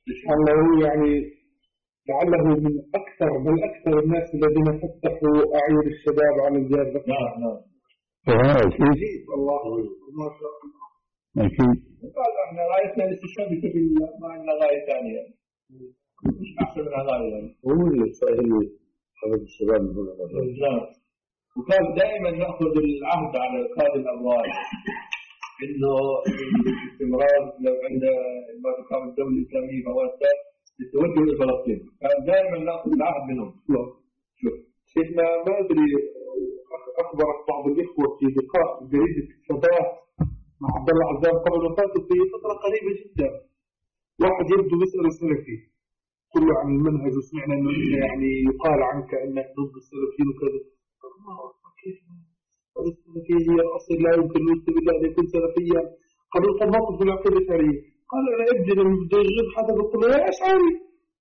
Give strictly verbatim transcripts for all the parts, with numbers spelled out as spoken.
سبحان الله يعني لعله من أكثر من أكثر الناس الذين فتحوا أعين الشباب على الجهاد. نعم نعم. أكيد الله ما شاء الله. أكيد. قال احنا غايتنا الاستشهاد في الله، ما عندنا غاية ثانية. مش أحسن من غاية يعني. هو اللي سائل حفظ الشباب هنا. نعم. وكان دائما نأخذ العهد على قائد الأموال إنه الاستمرار لو عند ما تقام الدولة الإسلامية فواسطة التوجه إلى فلسطين، كان دائما نأخذ العهد منهم. شوف سيدنا ما أدري أخبرت بعض الإخوة في لقاء جريدة الصباح مع عبد الله عزام قبل وفاته في فترة قريبة جدا، واحد يبدو بيسأل السلفي كله عن المنهج وسمعنا إنه يعني يقال عنك إنك ضد السلفيين وكذا. كيف السلفية هي الأصل، لا يمكن المسلم إلا أن يكون سلفيا. قالوا طب موقف في العقيدة الأشعرية، قال أنا ابني لما بده يغيب حدا قلت له يا أشعري،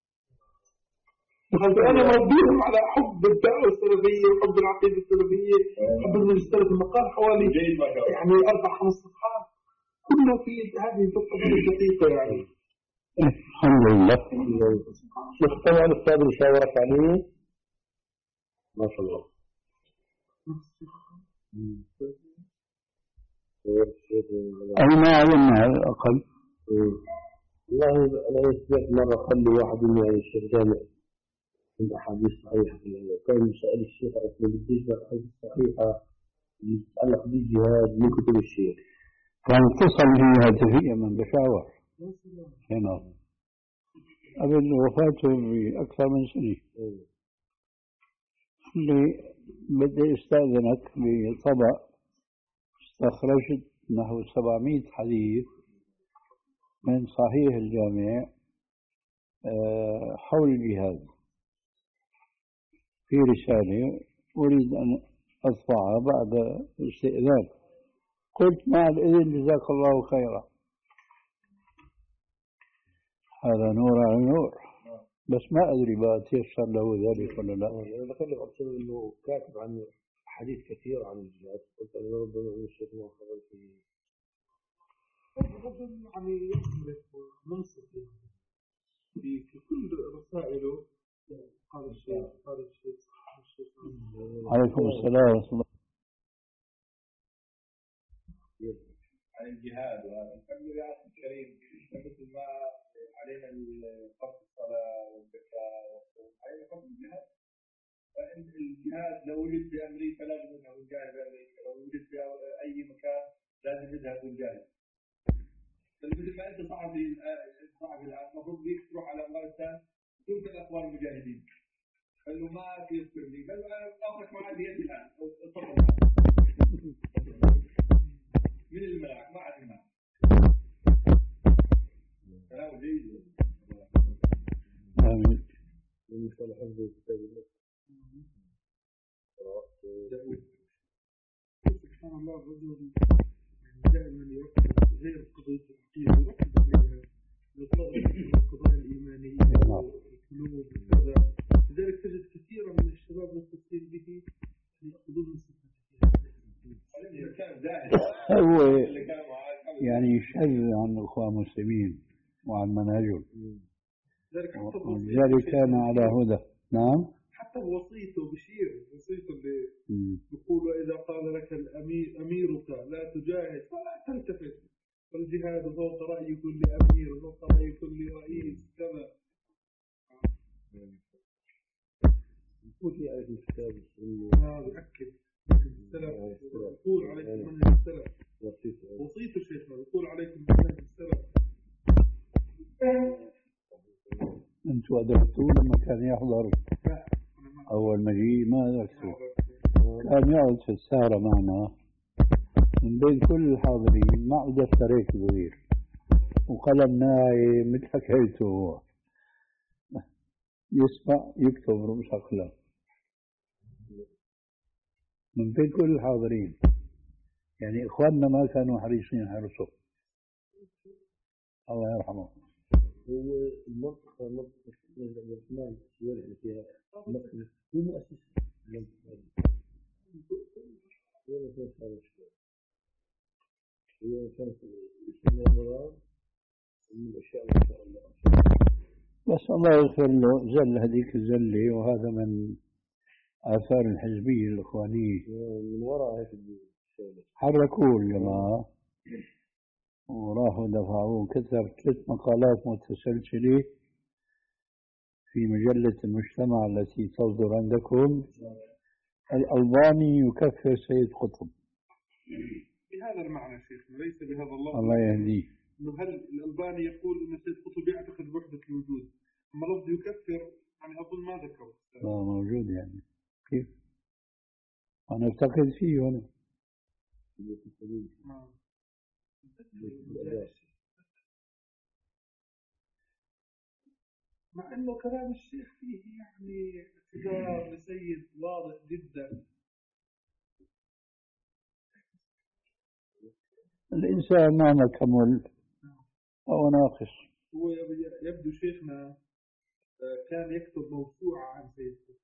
قلت أنا مربيهم على حب الدعوة السلفية وحب العقيدة السلفية وحب المنهج السلفي. المقال حوالي يعني أربع خمس صفحات كله في هذه النقطة الدقيقة يعني. الحمد لله. مختمع الأستاذ اللي شاورك عليه ما شاء الله. أي ما علمنا على الأقل. والله أنا سمعت مرة قال لي واحد من يعني الشيخ جامع من أحاديث صحيحة، كان سأل الشيخ أصلا بديش الأحاديث الصحيحة اللي تتعلق بالجهاد من كتب الشيخ. كان اتصل لي هاتفيا من بشاور هنا قبل وفاته بأكثر من سنة. اللي بدي استأذنك بطبع استخرجت نحو سبعمائة حديث من صحيح الجامع حول الجهاد في رسالة أريد أن أطبعها بعد استئذان. قلت مع الإذن جزاك الله خيرا، هذا نور على نور، بس ما أدري بقى تيسر له ذلك ولا لا. أنا بكلم أقصد إنه كاتب عن حديث كثير عن الجهاد، قلت أنا ربما أن الشيخ ما خبر فيه. أظن يعني يملك منصب في كل رسائله. قال الشيخ قال الشيخ عليكم السلام ورحمة الله. عن الجهاد والحمد لله الكريم، مثل ما علينا فرض الصلاة والزكاة والصوم علينا فرض الجهاد. فإن الجهاد لو وجد في أمريكا لازم نذهب ونجاهد في أمريكا، لو وجد في أي مكان لازم نذهب ونجاهد. فمثل ما أنت صحفي صحفي الآن المفروض بيك تروح على أفغانستان تشوف الأخوان المجاهدين، قال له ما تيسر لي، قال له أنا أتفق معك بيدي الآن تفضل من الملعب ما عاد الملعب. كلام جيد. آمين. من شاء الله حفظه كتاب الله. سبحان الله الرجل دائما يركز غير قضية العقيدة، يركز عليها القضايا الإيمانية والقلوب وكذا. لذلك تجد كثيرا من الشباب والتفكير به يأخذون من صفات هو يعني يشهد عن الأخوة المسلمين وعن منهجهم، ولذلك كان على هدى. نعم. حتى وصيته بشير، وصيته اللي يقول إذا قال لك الأمير أميرك لا تجاهد فلا تلتفت، فالجهاد فوق رأي كل أمير وفوق رأي كل رئيس كذا. يقول في آية الكتاب هذا يؤكد السلف، يقول عليكم منهج السلف، وصيته شيخنا يقول عليكم منهج السلف. أنتوا أدركتوا لما كان يحضر أول مجيء ما أدركتوا، كان يقعد في السهرة معنا من بين كل الحاضرين معه دفتر هيك صغير وقلم ناعم مثل حكايته هو، يسمع يكتب رؤوس أقلام من بين كل الحاضرين. يعني إخواننا ما كانوا حريصين حرصوا، الله يرحمه. هو المنطقة منطقة الرحمن اللي فيها مكة هو مؤسس المنطقة هذه. ولا كانت هذا الشيء. هي كانت الإسلام والمراد من الأشياء ما شاء الله. بس الله يغفر له زل هذيك الزلة، وهذا من آثار الحزبية الإخوانية. من وراء هيك الشغلة حركوه الجماعة وراحوا دفعوه، كتب ثلاث مقالات متسلسلة في مجلة المجتمع التي تصدر عندكم: الألباني يكفر سيد قطب. بهذا المعنى شيخنا، ليس بهذا اللفظ. الله يهديه. إنه هل الألباني يقول إن سيد قطب يعتقد بوحدة الوجود، أما لفظ يكفر يعني أظن ما ذكره. لا موجود يعني كيف؟ أنا أفتقد فيه أنا. نعم. مع أنه كلام الشيخ فيه يعني اعتذار لسيد واضح جدا. الإنسان مهما كمل أو ناقص. هو يبدو شيخنا كان يكتب موسوعة عن سيد قطب،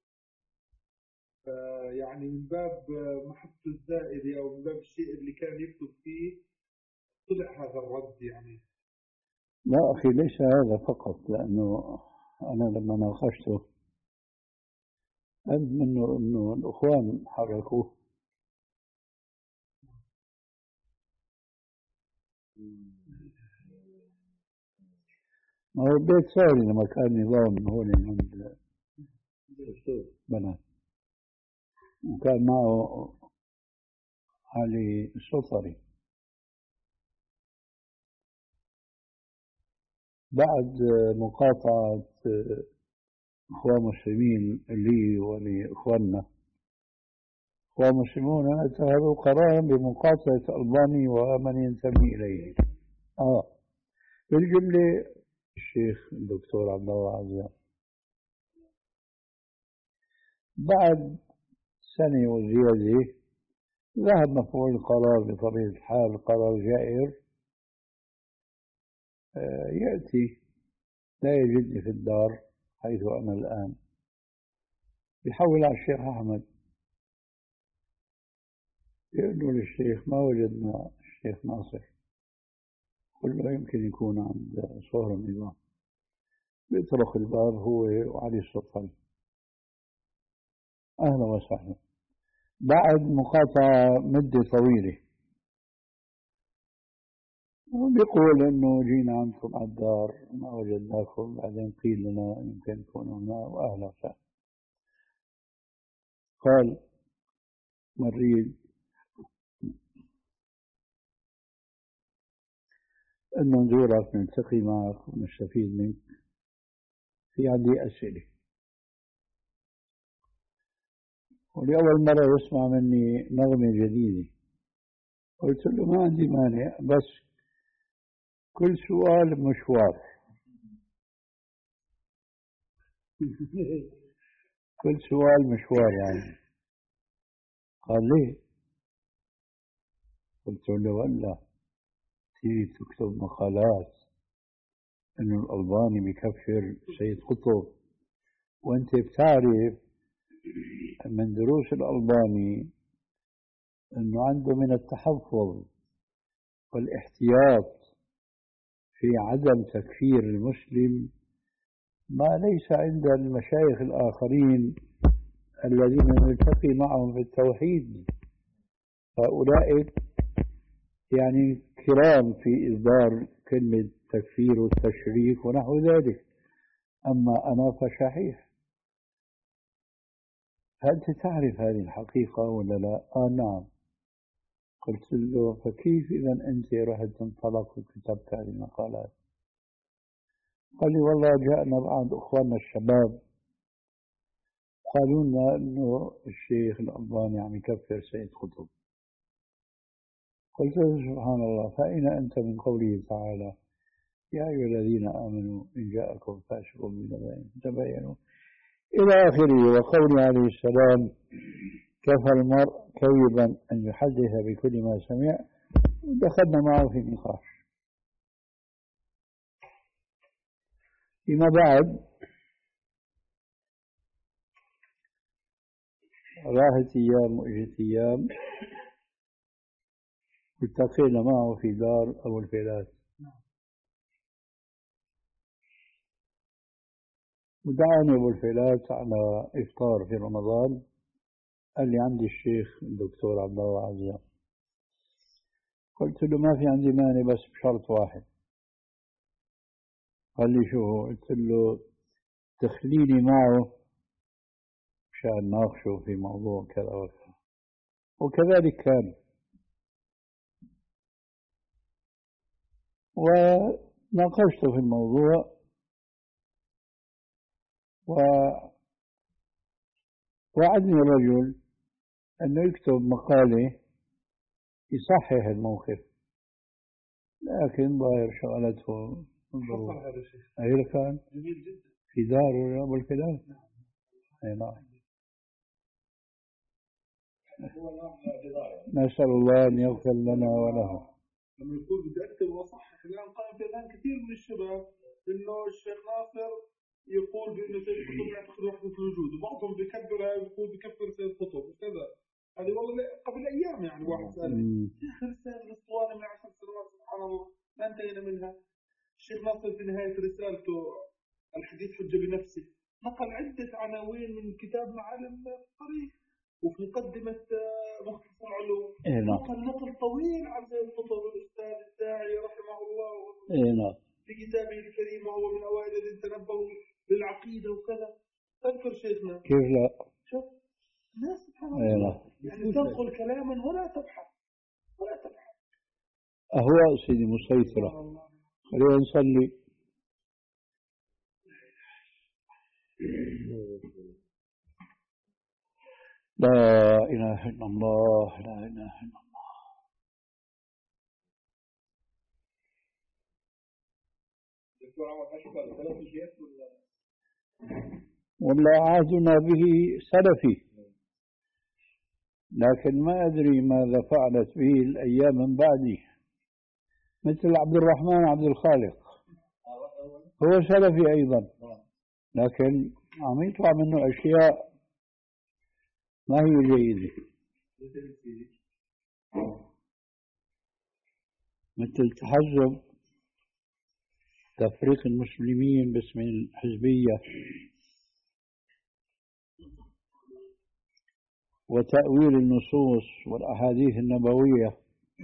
يعني من باب محبته الزائدة أو من باب الشيء اللي كان يكتب فيه طلع هذا الرد يعني. لا أخي ليس هذا فقط، لأنه أنا لما ناقشته أنت منه أنه الأخوان حركوه. ما هو بيت ساري لما كان نظام هون عند بنات، وكان معه علي السطري. بعد مقاطعة إخوان مسلمين لي ولإخواننا، إخوان مسلمون اتخذوا قرارا بمقاطعة الألباني ومن ينتمي إليه. آه بالجملة الشيخ الدكتور عبد الله عزام. بعد سنة وزيادة ذهب مفعول القرار بطبيعة الحال، قرار جائر آه يأتي لا يجدني في الدار حيث أنا الآن، بيحول على الشيخ أحمد يقول للشيخ ما وجدنا الشيخ ناصر، قل له يمكن يكون عند صهر النظام. بيطرق الباب هو وعلي السطحي، أهلا وسهلا. بعد مقاطعة مدة طويلة بيقول إنه جينا عندكم على الدار ما وجدناكم، بعدين قيل لنا يمكن تكونوا هنا وأهلا وسهلا. قال نريد أن نزورك نلتقي معك ونستفيد منك، في عندي أسئلة. ولأول مرة يسمع مني نغمة جديدة، قلت له ما عندي مانع، بس كل سؤال مشوار. كل سؤال مشوار يعني. قال ليه؟ قلت له ولا تيجي تكتب مقالات إنه الألباني بيكفر سيد قطب، وأنت بتعرف من دروس الألباني إنه عنده من التحفظ والاحتياط في عدم تكفير المسلم ما ليس عند المشايخ الآخرين الذين نلتقي معهم في التوحيد. هؤلاء يعني كرام في إصدار كلمة تكفير والتشريك ونحو ذلك، أما أنا فشحيح. هل تعرف هذه الحقيقة ولا لا؟ آه نعم. قلت له فكيف إذا أنت رحت تنطلق وكتبت هذه المقالات؟ قال لي والله جاءنا بعض أخواننا الشباب قالوا لنا إنه الشيخ الألباني عم يكفر سيد قطب. قلت له سبحان الله، فأين أنت من قوله تعالى يا أيها الذين آمنوا إن جاءكم فاسق بنبأ تبينوا إلى آخره، وقوله عليه السلام كفى المرء كذبا أن يحدث بكل ما سمع. دخلنا معه في نقاش. فيما بعد راحت أيام وإجت أيام، التقينا معه في دار أبو الفيلات. ودعاني أبو الفيلات على إفطار في رمضان، قال لي عندي الشيخ الدكتور عبد الله عزام. قلت له ما في عندي مانع بس بشرط واحد. قال لي شو هو؟ قلت له تخليني معه مشان ناقشه في موضوع كذا وكذا، وكذلك كان. وناقشته في الموضوع ووعدني الرجل أنه يكتب مقالة يصحح الموقف، لكن ظاهر شغلته حصل هذا الشيء أي كان جميل جدا في دار أبو الفداء. أي نعم. نسأل الله أن يغفر لنا وله. لما يقول بدي أكتب وأصحح، الآن قائم في أذهان كثير من الشباب إنه الشيخ ناصر يقول بأنه سيد قطب يعتقد وحدة الوجود، وبعضهم بيكبر يقول بكفر سيد قطب وكذا. هذه والله قبل أيام يعني واحد سألني يا أخي رسالة الأسطوانة من عشر سنوات سبحان الله ما انتهينا منها. الشيخ ناصر في نهاية رسالته الحديث حجة بنفسه نقل عدة عناوين من كتاب معالم الطريق، وفي مقدمة مختصر العلوم نقل نقل طويل عن سيد قطب الأستاذ الداعي رحمه الله في كتابه الكريم، وهو من أوائل الذين تنبهوا للعقيدة وكذا. تذكر شيخنا كيف لا؟ شوف الناس سبحان الله يعني تنقل كلاما ولا تبحث ولا تبحث. أهواء سيدي مسيطرة. خلينا نصلي. لا إله إلا الله، لا إله إلا الله. والله عهدنا به سلفي، لكن ما أدري ماذا فعلت به الأيام من بعدي. مثل عبد الرحمن عبد الخالق هو سلفي أيضا، لكن عم يطلع منه أشياء ما هي جيدة، مثل تحزب تفريق المسلمين باسم الحزبية، وتأويل النصوص والأحاديث النبوية،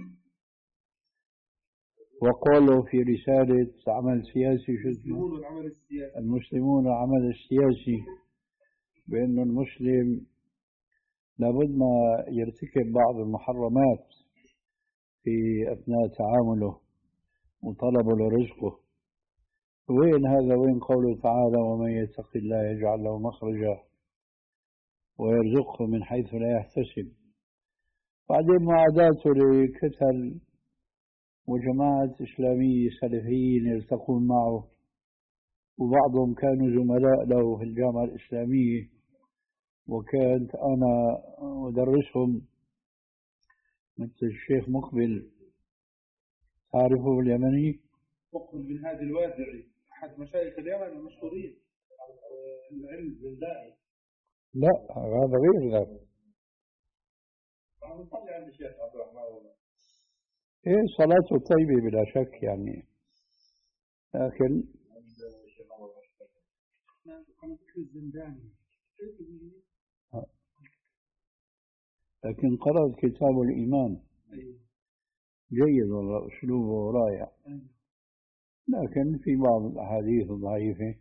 وقوله في رسالة عمل سياسي المسلمون والعمل السياسي المسلمون والعمل السياسي بأن المسلم لابد ما يرتكب بعض المحرمات في أثناء تعامله وطلبه لرزقه. وين هذا؟ وين قوله تعالى ومن يتق الله يجعل له مخرجا ويرزقه من حيث لا يحتسب. بعدين معاداته لكتل وجماعة إسلامية سلفيين يلتقون معه، وبعضهم كانوا زملاء له في الجامعة الإسلامية، وكانت أنا أدرسهم، مثل الشيخ مقبل، تعرفه اليمني؟ مقبل بن هادي الوادعي أحد مشايخ اليمن المشهورين العلم بالله. لا هذا غير ذلك. نصلي عند الشيخ عبد الرحمن. إيه صلاته طيبة بلا شك يعني، لكن لكن قرأت كتاب الإيمان جيد والله، أسلوبه رائع، لكن في بعض الأحاديث الضعيفة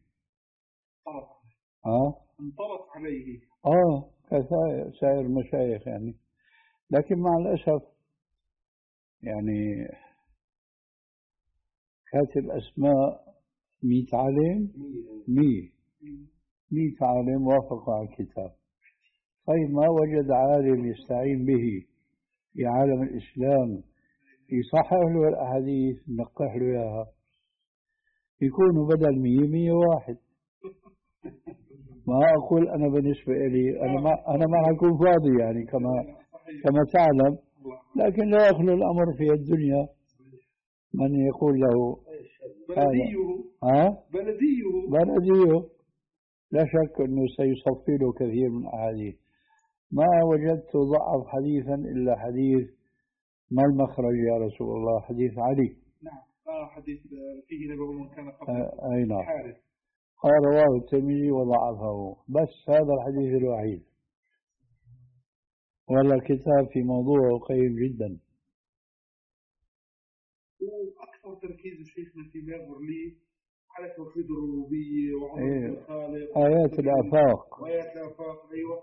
ها انطلق عليه آه كسائر المشايخ يعني. لكن مع الأسف يعني كاتب أسماء مئة عالم مئة مئة عالم وافقوا على الكتاب. طيب ما وجد عالم يستعين به في عالم الإسلام يصحح له الأحاديث نقح له إياها، يكونوا بدل مية مية واحد. ما أقول أنا بالنسبة لي أنا ما أنا ما أكون فاضي يعني كما كما تعلم، لكن لا يخلو الأمر في الدنيا من يقول له بلديه ها بلديه بلديه لا شك أنه سيصفي له كثير من الأحاديث. ما وجدت ضعف حديثا إلا حديث ما المخرج يا رسول الله، حديث علي. نعم آه حديث فيه نبأ من كان قبل آه أي نعم. حارث قال رواه الترمذي وضعفه، بس هذا الحديث الوحيد، ولا الكتاب في موضوعه قيم جدا. وأكثر تركيز شيخنا فيما يظهر لي على توحيد الربوبية وعظمة إيه. الخالق، آيات الآفاق، وآيات الآفاق. أيوة.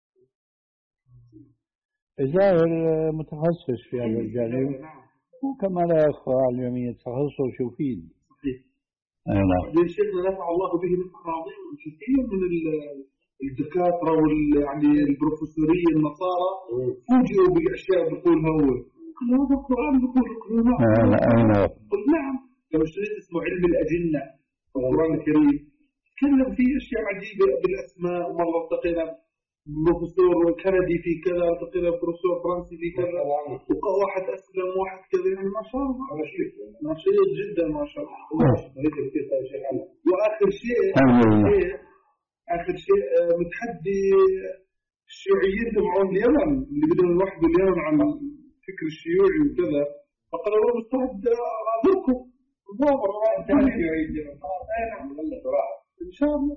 الظاهر متخصص في هذا الجانب، نعم. وكما لا يخفى على الجميع التخصص يفيد. صحيح. أي نعم. بعدين شيخنا نفع الله به نفع عظيم. كثير من الدكاترة وال يعني البروفيسورية النصارى فوجئوا بأشياء بيقولها هو. قال هذا القرآن بيقول نعم. أي نعم. قلت نعم. كما اشتريت اسمه علم الأجنة في القرآن الكريم، تكلم فيه أشياء عجيبة بالأسماء. مرة التقينا بروفيسور كندي في كذا، التقينا بروفيسور فرنسي في كذا، وواحد أسلم واحد كذا، يعني ما شاء الله نشيط جدا ما شاء الله. وآخر شيء آخر شيء متحدي الشيوعيين تبعون اليمن اللي بدهم يوحدوا اليمن عن الفكر الشيوعي وكذا، فقال هو مستعد أعذركم المؤامرة إن شاء الله.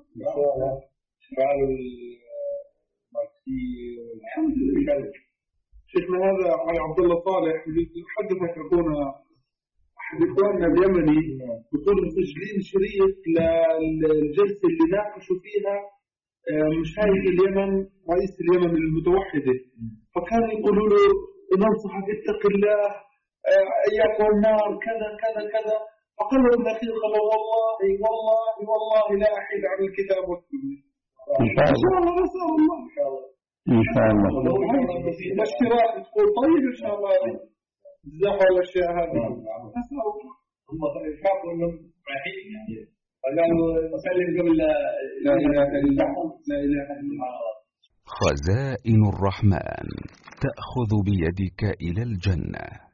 الحمد لله. شيخنا هذا علي عبد الله صالح حدثك أخونا أحد إخواننا اليمني، بيقول مسجلين شريط للجلسة اللي ناقشوا فيها مشايخ اليمن رئيس اليمن المتوحدة، فكانوا يقولوا له ننصحك اتق الله، إياك والنار كذا كذا كذا، فقال له الأخير قال والله والله والله لا أحيد عن الكتاب والسنة. إن شاء الله نسأل الله إن شاء الله إن شاء الله الاشتراك تقول طيب إن شاء الله تزحوا الأشياء هذه. نسأل الله هم شافوا إنهم رايحين يعني قالوا نسلم قبل لا إله إلا الله لا إله إلا الله. خزائن الرحمن تأخذ بيدك إلى الجنة.